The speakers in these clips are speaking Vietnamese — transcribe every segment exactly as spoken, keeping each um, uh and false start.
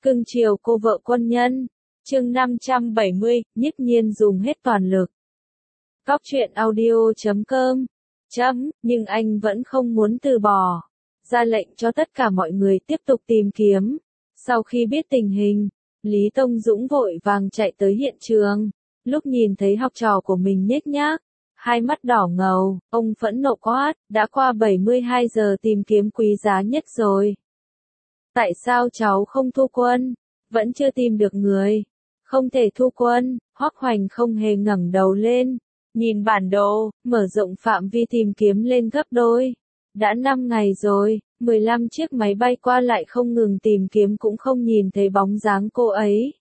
Cưng chiều cô vợ quân nhân. Chương năm trăm bảy mươi, Nhiếp Nhiên dùng hết toàn lực. Cóc truyện audio chấm com. Chấm, nhưng anh vẫn không muốn từ bỏ. Ra lệnh cho tất cả mọi người tiếp tục tìm kiếm. Sau khi biết tình hình, Lý Tông Dũng vội vàng chạy tới hiện trường. Lúc nhìn thấy học trò của mình nhếch nhác, hai mắt đỏ ngầu, ông phẫn nộ quát, đã qua bảy mươi hai giờ tìm kiếm quý giá nhất rồi. Tại sao cháu không thu quân? Vẫn chưa tìm được người. Không thể thu quân. Hoắc Hoành không hề ngẩng đầu lên. Nhìn bản đồ, mở rộng phạm vi tìm kiếm lên gấp đôi. Đã năm ngày rồi, mười lăm chiếc máy bay qua lại không ngừng tìm kiếm cũng không nhìn thấy bóng dáng cô ấy.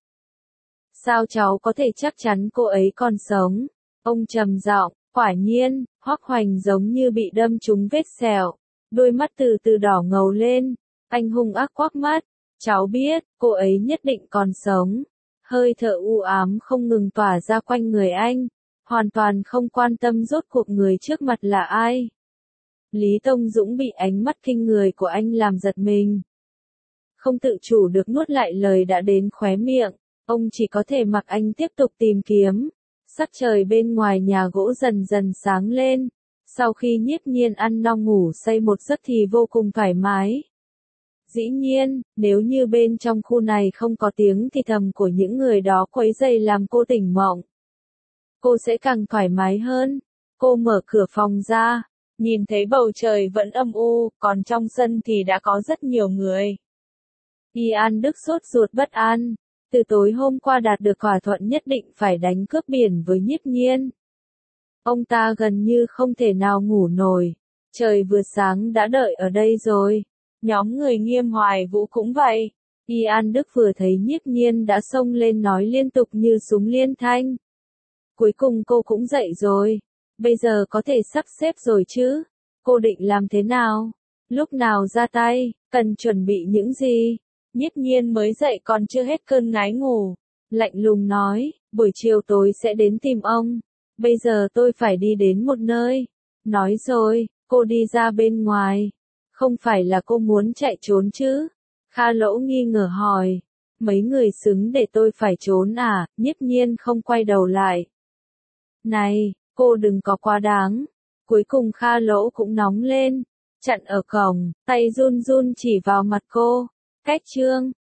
Sao cháu có thể chắc chắn cô ấy còn sống? Ông trầm giọng, quả nhiên, Hoắc Hoành giống như bị đâm trúng vết sẹo. Đôi mắt từ từ đỏ ngầu lên. Anh hung ác quắc mắt. Cháu biết, cô ấy nhất định còn sống. Hơi thở u ám không ngừng tỏa ra quanh người anh. Hoàn toàn không quan tâm rốt cuộc người trước mặt là ai. Lý Tông Dũng bị ánh mắt kinh người của anh làm giật mình. Không tự chủ được nuốt lại lời đã đến khóe miệng. Ông chỉ có thể mặc anh tiếp tục tìm kiếm. Sắc trời bên ngoài nhà gỗ dần dần sáng lên. Sau khi Nhiếp Nhiên ăn no ngủ say một giấc thì vô cùng thoải mái. Dĩ nhiên, nếu như bên trong khu này không có tiếng thì thầm của những người đó quấy rầy làm cô tỉnh mộng, cô sẽ càng thoải mái hơn. Cô mở cửa phòng ra, nhìn thấy bầu trời vẫn âm u, còn trong sân thì đã có rất nhiều người. Y An Đức sốt ruột bất an, từ tối hôm qua đạt được thỏa thuận nhất định phải đánh cướp biển với Nhiếp Nhiên. Ông ta gần như không thể nào ngủ nổi, trời vừa sáng đã đợi ở đây rồi. Nhóm người Nghiêm Hoài Vũ cũng vậy. Y An Đức vừa thấy Nhiếp Nhiên đã xông lên nói liên tục như súng liên thanh. Cuối cùng cô cũng dậy rồi. Bây giờ có thể sắp xếp rồi chứ? Cô định làm thế nào? Lúc nào ra tay? Cần chuẩn bị những gì? Nhiếp Nhiên mới dậy còn chưa hết cơn ngái ngủ. Lạnh lùng nói, buổi chiều tối sẽ đến tìm ông. Bây giờ tôi phải đi đến một nơi. Nói rồi, cô đi ra bên ngoài. Không phải là cô muốn chạy trốn chứ? Kha Lỗ nghi ngờ hỏi. Mấy người xứng để tôi phải trốn à? Nhiếp Nhiên không quay đầu lại. Này, cô đừng có quá đáng. Cuối cùng Kha Lỗ cũng nóng lên. Chặn ở cổng, tay run run chỉ vào mặt cô. Cách trương,